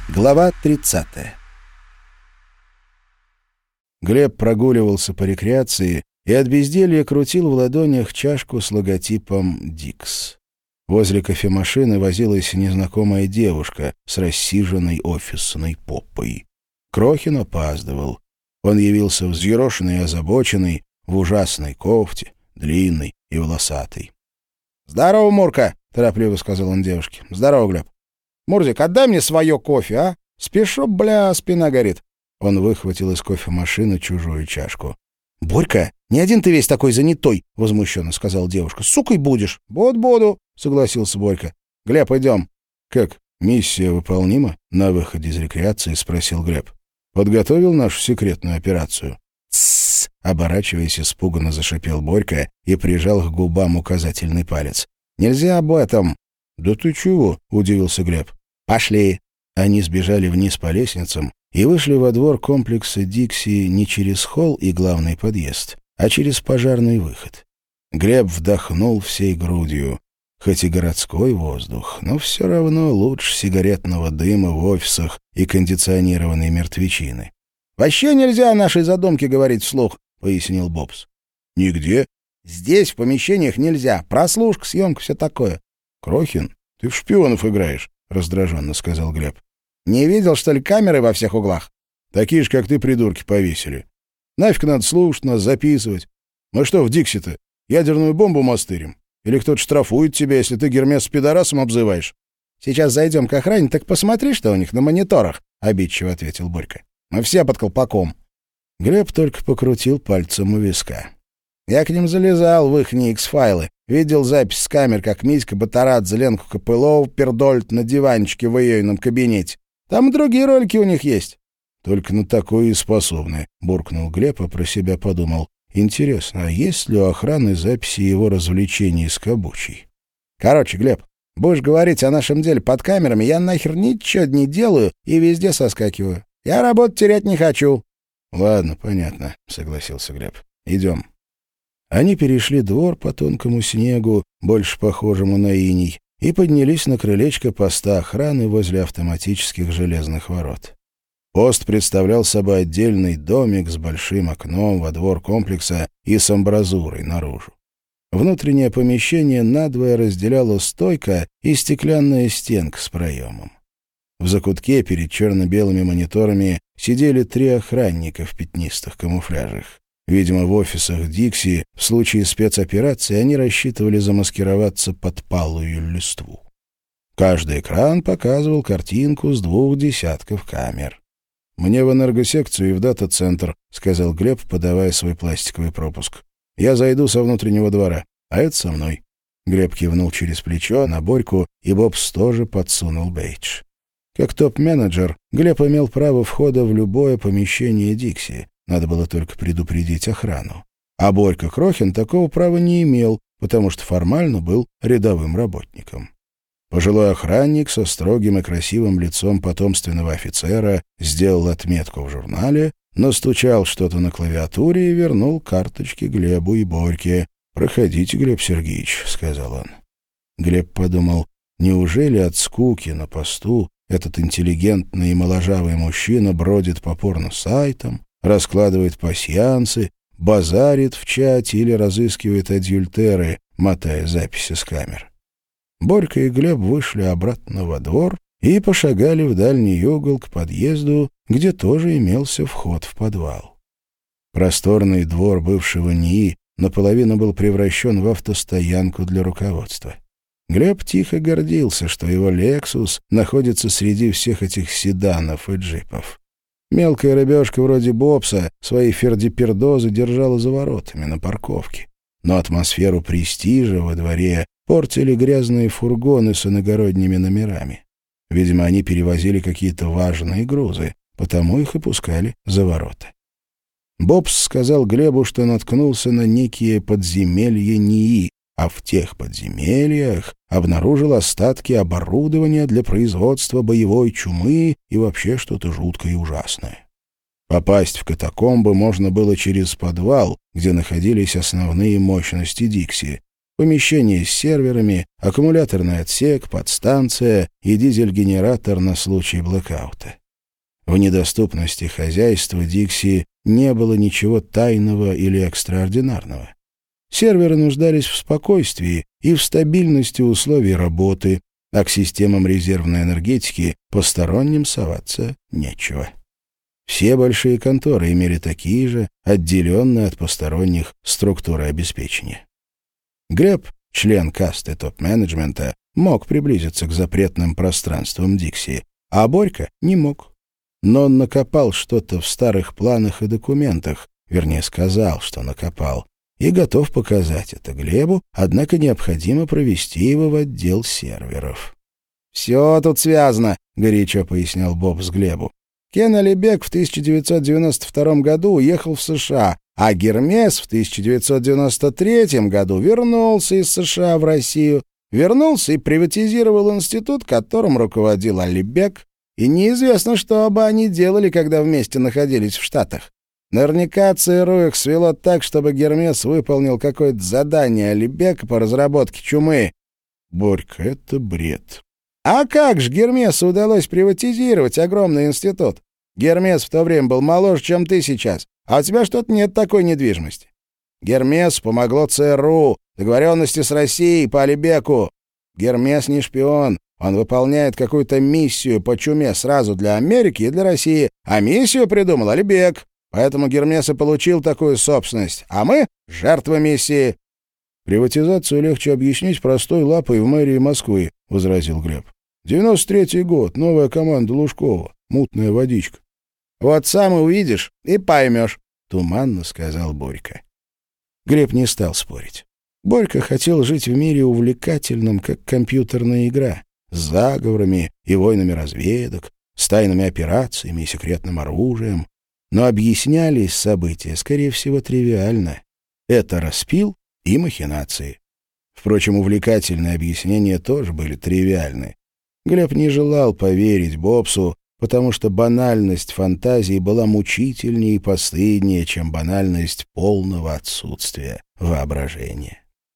Глава 30. Глеб прогуливался по рекреации и от безделья крутил в ладонях чашку с логотипом «Дикс». Возле кофемашины возилась незнакомая девушка с рассиженной офисной попой. Крохин опаздывал. Он явился взъерошенный и озабоченный, в ужасной кофте, длинной и волосатой. «Здорово, Мурка!» — торопливо сказал он девушке. «Здорово, Глеб. Мурзик, отдай мне свое кофе, а? Спешу, спина горит». Он выхватил из кофемашины чужую чашку. «Борька, не один ты весь такой занятой!» — возмущенно сказала девушка. «Сукой будешь?» «Буду», — согласился Борька. «Глеб, идем». «Как, миссия выполнима?» — на выходе из рекреации спросил Глеб. «Подготовил нашу секретную операцию?» «Тссс!» — оборачиваясь, испуганно зашипел Борька и прижал к губам указательный палец. «Нельзя об этом!» «Да ты чего?» — удивился Глеб. «Пошли!» Они сбежали вниз по лестницам и вышли во двор комплекса «Дикси» не через холл и главный подъезд, а через пожарный выход. Глеб вдохнул всей грудью. Хоть и городской воздух, но все равно лучше сигаретного дыма в офисах и кондиционированной мертвечины. «Вообще нельзя о нашей задумке говорить вслух», — пояснил Бобс. «Нигде?» «Здесь, в помещениях, нельзя. Прослушка, съемка, все такое». «Крохин, ты в шпионов играешь», — раздраженно сказал Глеб. «Не видел, что ли, камеры во всех углах?» «Такие же, как ты, придурки, повесили. Нафиг надо слушать нас, записывать. Мы что, в Дикси-то ядерную бомбу мастырим? Или кто-то штрафует тебя, если ты Гермес с пидорасом обзываешь?» «Сейчас зайдем к охране, так посмотри, что у них на мониторах», — обидчиво ответил Борька. «Мы все под колпаком». Глеб только покрутил пальцем у виска. «Я к ним залезал в их X-файлы. Видел запись с камер, как Митька Батарадзе Ленку Копылову пердолит на диванчике в ейном кабинете. Там и другие ролики у них есть». «Только на такое и способны», — буркнул Глеб, а про себя подумал. «Интересно, а есть ли у охраны записи его развлечений с Кабучей?» «Короче, Глеб, будешь говорить о нашем деле под камерами, я нахер ничего не делаю и везде соскакиваю. Я работу терять не хочу». «Ладно, понятно», — согласился Глеб. «Идем». Они перешли двор по тонкому снегу, больше похожему на иней, и поднялись на крылечко поста охраны возле автоматических железных ворот. Пост представлял собой отдельный домик с большим окном во двор комплекса и с амбразурой наружу. Внутреннее помещение надвое разделяла стойка и стеклянная стенка с проемом. В закутке перед черно-белыми мониторами сидели 3 охранника в пятнистых камуфляжах. Видимо, в офисах «Дикси» в случае спецоперации они рассчитывали замаскироваться под палую листву. Каждый экран показывал картинку с 2 десятков камер. «Мне в энергосекцию и в дата-центр», — сказал Глеб, подавая свой пластиковый пропуск. «Я зайду со внутреннего двора, а это со мной». Глеб кивнул через плечо на Борьку, и Бобс тоже подсунул бейдж. Как топ-менеджер, Глеб имел право входа в любое помещение «Дикси». Надо было только предупредить охрану. А Борька Крохин такого права не имел, потому что формально был рядовым работником. Пожилой охранник со строгим и красивым лицом потомственного офицера сделал отметку в журнале, настучал что-то на клавиатуре и вернул карточки Глебу и Борьке. «Проходите, Глеб Сергеевич», — сказал он. Глеб подумал, неужели от скуки на посту этот интеллигентный и моложавый мужчина бродит по порно-сайтам, раскладывает пасьянсы, базарит в чате или разыскивает адюльтеры, мотая записи с камер. Борька и Глеб вышли обратно во двор и пошагали в дальний угол к подъезду, где тоже имелся вход в подвал. Просторный двор бывшего НИИ наполовину был превращен в автостоянку для руководства. Глеб тихо гордился, что его «Лексус» находится среди всех этих седанов и джипов. Мелкая рыбешка вроде Бобса свои фердипердозы держала за воротами на парковке. Но атмосферу престижа во дворе портили грязные фургоны с иногородними номерами. Видимо, они перевозили какие-то важные грузы, потому их и пускали за ворота. Бобс сказал Глебу, что наткнулся на некие подземелья НИИ, а в тех подземельях обнаружил остатки оборудования для производства боевой чумы и вообще что-то жуткое и ужасное. Попасть в катакомбы можно было через подвал, где находились основные мощности «Дикси». помещение с серверами, аккумуляторный отсек, подстанция и дизель-генератор на случай блэкаута. В недоступности хозяйства Дикси не было ничего тайного или экстраординарного. Серверы нуждались в спокойствии и в стабильности условий работы, а к системам резервной энергетики посторонним соваться нечего. Все большие конторы имели такие же, отделенные от посторонних структуры обеспечения. Глеб, член касты топ-менеджмента, мог приблизиться к запретным пространствам Дикси, а Борька не мог. Но он накопал что-то в старых планах и документах, вернее, сказал, что накопал, и готов показать это Глебу, однако необходимо провести его в отдел серверов. «Все тут связано», — горячо пояснял Бобс Глебу. «Кен Алибек в 1992 году уехал в США, а Гермес в 1993 году вернулся из США в Россию, вернулся и приватизировал институт, которым руководил Алибек, и неизвестно, что оба они делали, когда вместе находились в Штатах. Наверняка ЦРУ их свело так, чтобы Гермес выполнил какое-то задание Алибека по разработке чумы». «Борька, это бред». «А как же Гермесу удалось приватизировать огромный институт? Гермес в то время был моложе, чем ты сейчас, а у тебя что-то нет такой недвижимости. Гермесу помогло ЦРУ, договоренности с Россией по Алибеку. Гермес не шпион, он выполняет какую-то миссию по чуме сразу для Америки и для России, а миссию придумал Алибек, поэтому Гермес и получил такую собственность, а мы — жертвы миссии». «Приватизацию легче объяснить простой лапой в мэрии Москвы», — возразил Глеб. 93-й год, новая команда Лужкова, мутная водичка. «Вот сам и увидишь и поймешь», — туманно сказал Борька. Глеб не стал спорить. Борька хотел жить в мире увлекательном, как компьютерная игра, с заговорами и войнами разведок, с тайными операциями и секретным оружием. Но объяснялись события, скорее всего, тривиально. Это распил и махинации. Впрочем, увлекательные объяснения тоже были тривиальны. Глеб не желал поверить Бобсу, потому что банальность фантазии была мучительнее и постыднее, чем банальность полного отсутствия воображения.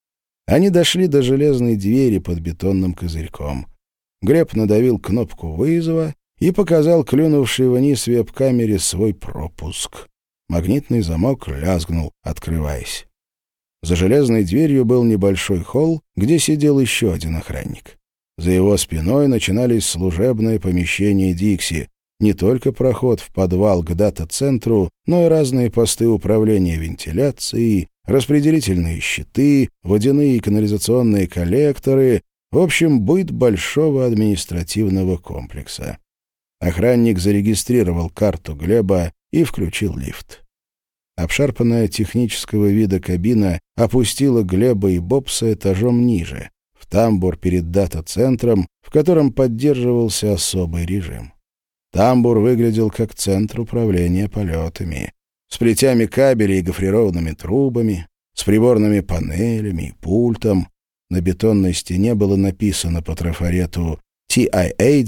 Они дошли до железной двери под бетонным козырьком. Глеб надавил кнопку вызова и показал клюнувшей вниз веб-камере свой пропуск. Магнитный замок лязгнул, открываясь. За железной дверью был небольшой холл, где сидел еще один охранник. За его спиной начинались служебные помещения Дикси, не только проход в подвал к дата-центру, но и разные посты управления вентиляцией, распределительные щиты, водяные и канализационные коллекторы, в общем, быт большого административного комплекса. Охранник зарегистрировал карту Глеба и включил лифт. Обшарпанная технического вида кабина опустила Глеба и Бобса этажом ниже, в тамбур перед дата-центром, в котором поддерживался особый режим. Тамбур выглядел как центр управления полетами, с плетями кабелей и гофрированными трубами, с приборными панелями и пультом. На бетонной стене было написано по трафарету TIA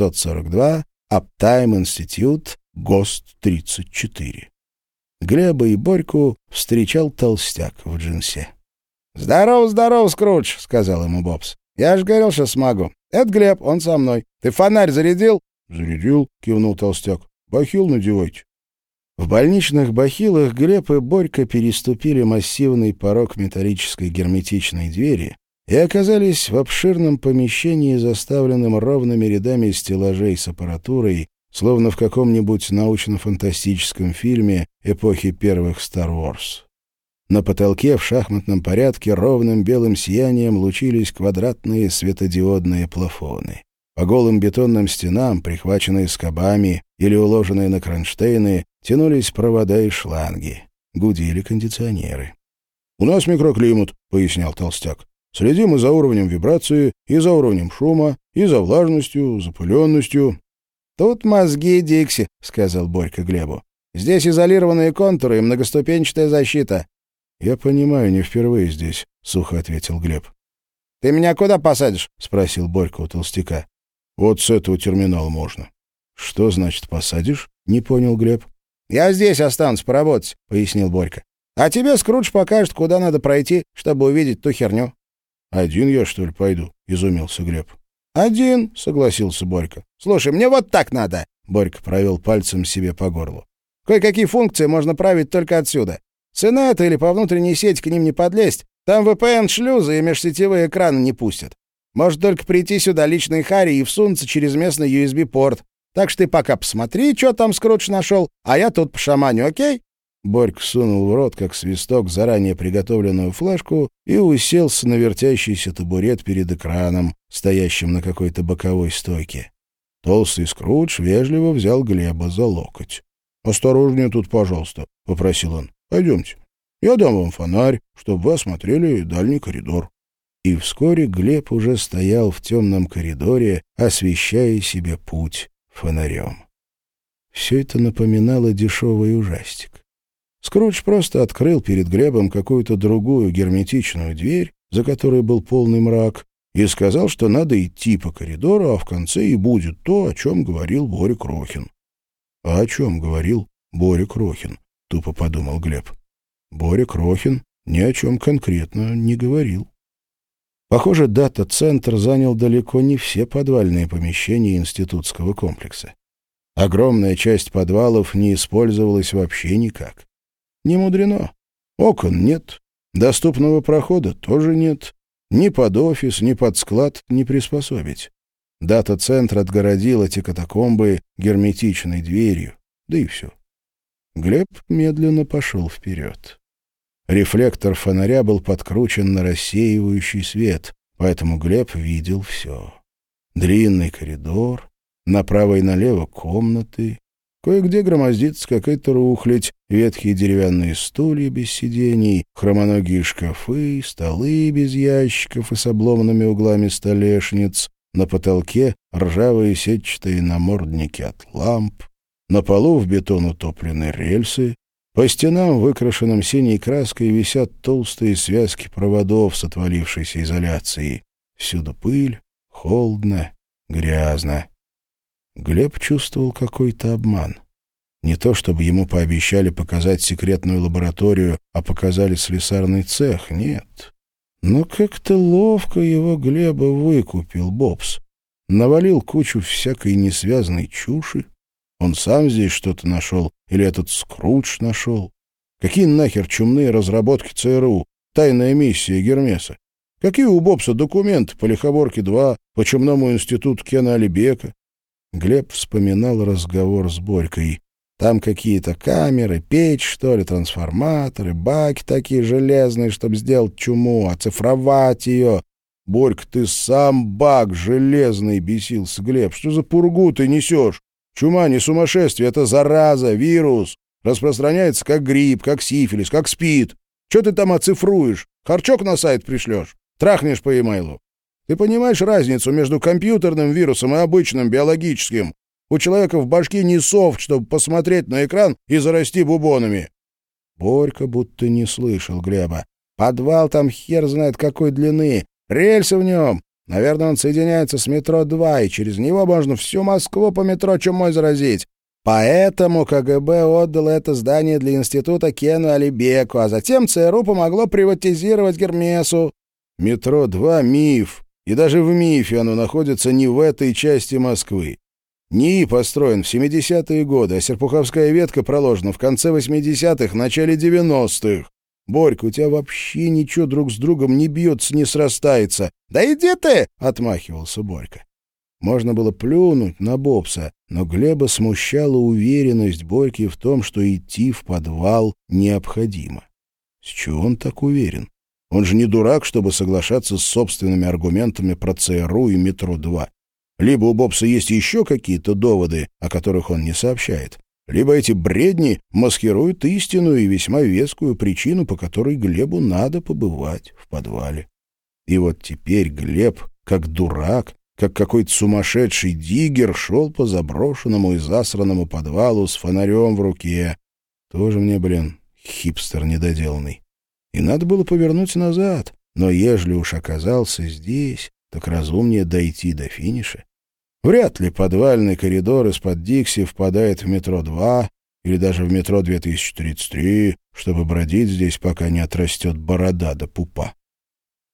942, Uptime Institute, ГОСТ 34. Глеба и Борьку встречал толстяк в джинсе. «Здорово, здорово, Скрудж», — сказал ему Бобс. «Я же говорил, что смогу. Это Глеб, он со мной. Ты фонарь зарядил?» «Зарядил», — кивнул толстяк. «Бахил надевайте». В больничных бахилах Глеб и Борька переступили массивный порог металлической герметичной двери и оказались в обширном помещении, заставленном ровными рядами стеллажей с аппаратурой, словно в каком-нибудь научно-фантастическом фильме эпохи первых Star Wars. На потолке в шахматном порядке ровным белым сиянием лучились квадратные светодиодные плафоны. По голым бетонным стенам, прихваченные скобами или уложенные на кронштейны, тянулись провода и шланги. Гудели кондиционеры. «У нас микроклимат», — пояснял толстяк. «Следим и за уровнем вибрации, и за уровнем шума, и за влажностью, запыленностью». «Тут мозги, Дикси», — сказал Борька Глебу. «Здесь изолированные контуры и многоступенчатая защита». «Я понимаю, не впервые здесь», — сухо ответил Глеб. «Ты меня куда посадишь?» — спросил Борька у толстяка. «Вот с этого терминала можно». «Что значит посадишь?» — не понял Глеб. «Я здесь останусь поработать», — пояснил Борька. «А тебе Скрудж покажет, куда надо пройти, чтобы увидеть ту херню». «Один я, что ли, пойду?» — изумился Глеб. «Один», — согласился Борька. «Слушай, мне вот так надо». Борька провел пальцем себе по горлу. «Кое-какие функции можно править только отсюда. С инета или по внутренней сети к ним не подлезть. Там VPN-шлюзы и межсетевые экраны не пустят. Может только прийти сюда личной Харри и всунуться через местный USB-порт. Так что ты пока посмотри, что там Скрудж нашел, а я тут пошаманю, окей?» Борька сунул в рот, как свисток, заранее приготовленную флешку и уселся на вертящийся табурет перед экраном, стоящим на какой-то боковой стойке. Толстый Скрудж вежливо взял Глеба за локоть. «Осторожнее тут, пожалуйста», — попросил он. «Пойдемте. Я дам вам фонарь, чтобы вы осмотрели дальний коридор». И вскоре Глеб уже стоял в темном коридоре, освещая себе путь фонарем. Все это напоминало дешевый ужастик. Скрудж просто открыл перед Глебом какую-то другую герметичную дверь, за которой был полный мрак, и сказал, что надо идти по коридору, а в конце и будет то, о чем говорил Боря Крохин. «А о чем говорил Боря Крохин?» — тупо подумал Глеб. Боря Крохин ни о чем конкретно не говорил. Похоже, дата-центр занял далеко не все подвальные помещения институтского комплекса. Огромная часть подвалов не использовалась вообще никак. Не мудрено. Окон нет, доступного прохода тоже нет. Ни под офис, ни под склад не приспособить. Дата-центр отгородил эти катакомбы герметичной дверью, да и все. Глеб медленно пошел вперед. Рефлектор фонаря был подкручен на рассеивающий свет, поэтому Глеб видел все. Длинный коридор, направо и налево комнаты, кое-где громоздится какая-то рухлядь, ветхие деревянные стулья без сидений, хромоногие шкафы, столы без ящиков и с обломанными углами столешниц, на потолке ржавые сетчатые намордники от ламп, на полу в бетон утоплены рельсы, по стенам, выкрашенным синей краской, висят толстые связки проводов с отвалившейся изоляцией. Всюду пыль, холодно, грязно. Глеб чувствовал какой-то обман. Не то чтобы ему пообещали показать секретную лабораторию, а показали слесарный цех, нет. Но как-то ловко его Глеба выкупил Бобс. Навалил кучу всякой несвязной чуши. Он сам здесь что-то нашел, или этот Скрудж нашел? Какие нахер чумные разработки ЦРУ? Тайная миссия Гермеса? Какие у Бобса документы по Лихоборке-2, по чумному институту Кена Алибека? Глеб вспоминал разговор с Борькой. Там какие-то камеры, печь, что ли, трансформаторы, баки такие железные, чтобы сделать чуму, оцифровать ее. Борька, ты сам бак железный, бесился Глеб. Что за пургу ты несешь? Чума не сумасшествие, это зараза, вирус. Распространяется как грипп, как сифилис, как СПИД. Что ты там оцифруешь? Харчок на сайт пришлешь? Трахнешь по e-mail? Ты понимаешь разницу между компьютерным вирусом и обычным биологическим? У человека в башке не софт, чтобы посмотреть на экран и зарасти бубонами. Борька будто не слышал Глеба. Подвал там хер знает какой длины. Рельсы в нем. Наверное, он соединяется с метро 2, и через него можно всю Москву по метро чумой заразить. Поэтому КГБ отдало это здание для института Кену Алибеку, а затем ЦРУ помогло приватизировать Гермесу. Метро 2 — миф, и даже в мифе оно находится не в этой части Москвы. НИИ построен в 70-е годы, а Серпуховская ветка проложена в конце 80-х, начале 90-х. Борька, у тебя вообще ничего друг с другом не бьется, не срастается. «Да иди ты!» — отмахивался Борька. Можно было плюнуть на Бобса, но Глеба смущала уверенность Борьки в том, что идти в подвал необходимо. С чего он так уверен? Он же не дурак, чтобы соглашаться с собственными аргументами про ЦРУ и метро-2. Либо у Бобса есть еще какие-то доводы, о которых он не сообщает, либо эти бредни маскируют истинную и весьма вескую причину, по которой Глебу надо побывать в подвале. И вот теперь Глеб, как дурак, как какой-то сумасшедший диггер, шел по заброшенному и засранному подвалу с фонарем в руке. Тоже мне, хипстер недоделанный. И надо было повернуть назад, но ежели уж оказался здесь, так разумнее дойти до финиша. Вряд ли подвальный коридор из-под Дикси впадает в метро 2 или даже в метро 2033, чтобы бродить здесь, пока не отрастет борода до пупа.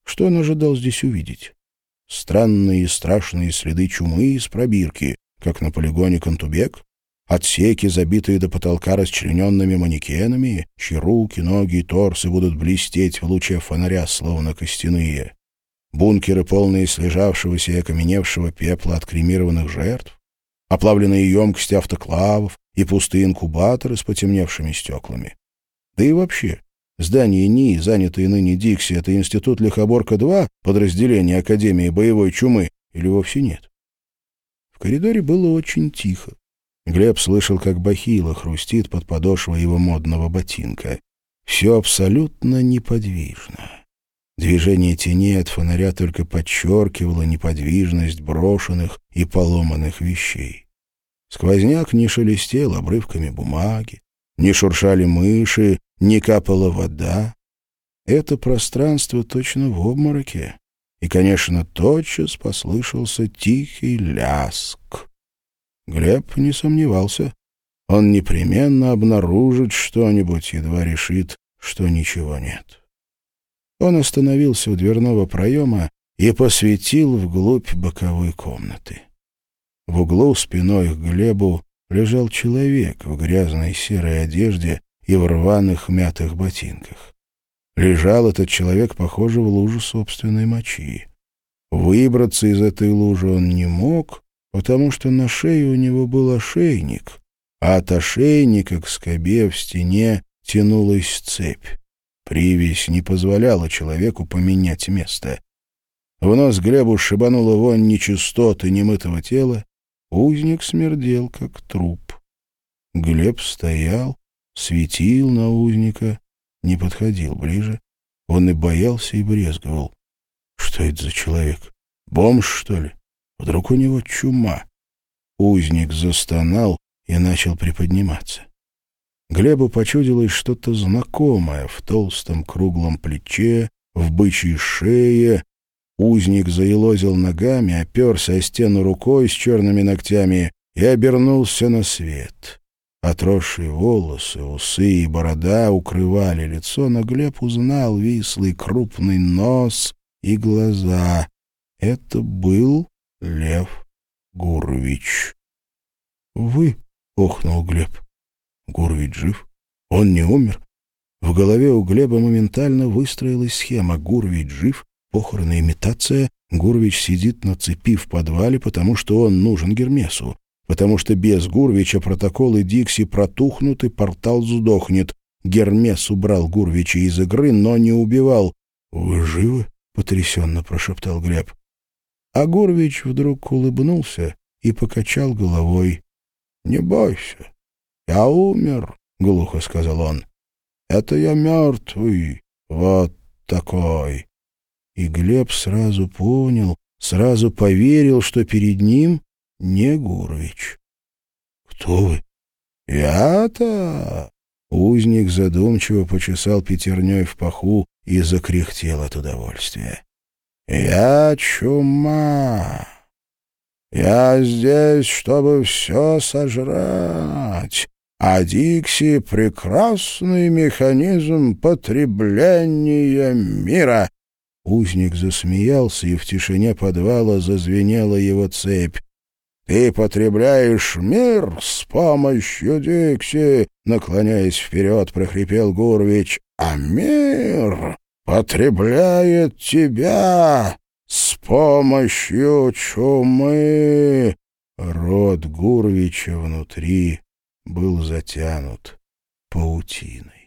Что он ожидал здесь увидеть? Странные и страшные следы чумы из пробирки, как на полигоне Кантубек? Отсеки, забитые до потолка расчлененными манекенами, чьи руки, ноги и торсы будут блестеть в луче фонаря, словно костяные? Бункеры, полные слежавшегося и окаменевшего пепла от кремированных жертв? Оплавленные емкости автоклавов и пустые инкубаторы с потемневшими стеклами? Да и вообще, здание НИИ, занятое ныне Дикси, это институт Лихоборка-2, подразделение Академии боевой чумы, или вовсе нет? В коридоре было очень тихо. Глеб слышал, как бахила хрустит под подошвой его модного ботинка. Все абсолютно неподвижно. Движение теней от фонаря только подчеркивало неподвижность брошенных и поломанных вещей. Сквозняк не шелестел обрывками бумаги, не шуршали мыши, не капала вода. Это пространство точно в обмороке. И, конечно, тотчас послышался тихий ляск. Глеб не сомневался. Он непременно обнаружит что-нибудь, едва решит, что ничего нет. Он остановился у дверного проема и посветил вглубь боковой комнаты. В углу спиной к Глебу лежал человек в грязной серой одежде и в рваных мятых ботинках. Лежал этот человек, похоже, в луже собственной мочи. Выбраться из этой лужи он не мог, потому что на шее у него был ошейник, а от ошейника к скобе в стене тянулась цепь. Привязь не позволяла человеку поменять место. В нос Глебу шибанула вонь нечистот и немытого тела. Узник смердел, как труп. Глеб стоял, светил на узника, не подходил ближе. Он и боялся, и брезговал. Что это за человек? Бомж, что ли? Вдруг у него чума? Узник застонал и начал приподниматься. Глебу почудилось что-то знакомое в толстом круглом плече, в бычьей шее. Узник заелозил ногами, оперся о стену рукой с черными ногтями и обернулся на свет. Отросшие волосы, усы и борода укрывали лицо, но Глеб узнал вислый крупный нос и глаза. Это был Лев Гурвич. «Вы?» — охнул Глеб. «Гурвич жив? Он не умер?» В голове у Глеба моментально выстроилась схема. Гурвич жив, похороны, имитация. Гурвич сидит на цепи в подвале, потому что он нужен Гермесу. Потому что без Гурвича протоколы Дикси протухнут и портал сдохнет. Гермес убрал Гурвича из игры, но не убивал. «Вы живы?» — потрясенно прошептал Глеб. А Гурвич вдруг улыбнулся и покачал головой. «Не бойся, я умер», — глухо сказал он. «Это я мертвый, вот такой». И Глеб сразу понял, сразу поверил, что перед ним не Гурвич. «Кто вы?» «Я-то...» Узник задумчиво почесал пятерней в паху и закряхтел от удовольствия. «Я чума. Я здесь, чтобы все сожрать, а Дикси — прекрасный механизм потребления мира». Узник засмеялся, и в тишине подвала зазвенела его цепь. «Ты потребляешь мир с помощью Дикси», — наклоняясь вперед, прохрипел Гурвич, «а мир потребляет тебя с помощью чумы». Рот Гурвича внутри был затянут паутиной.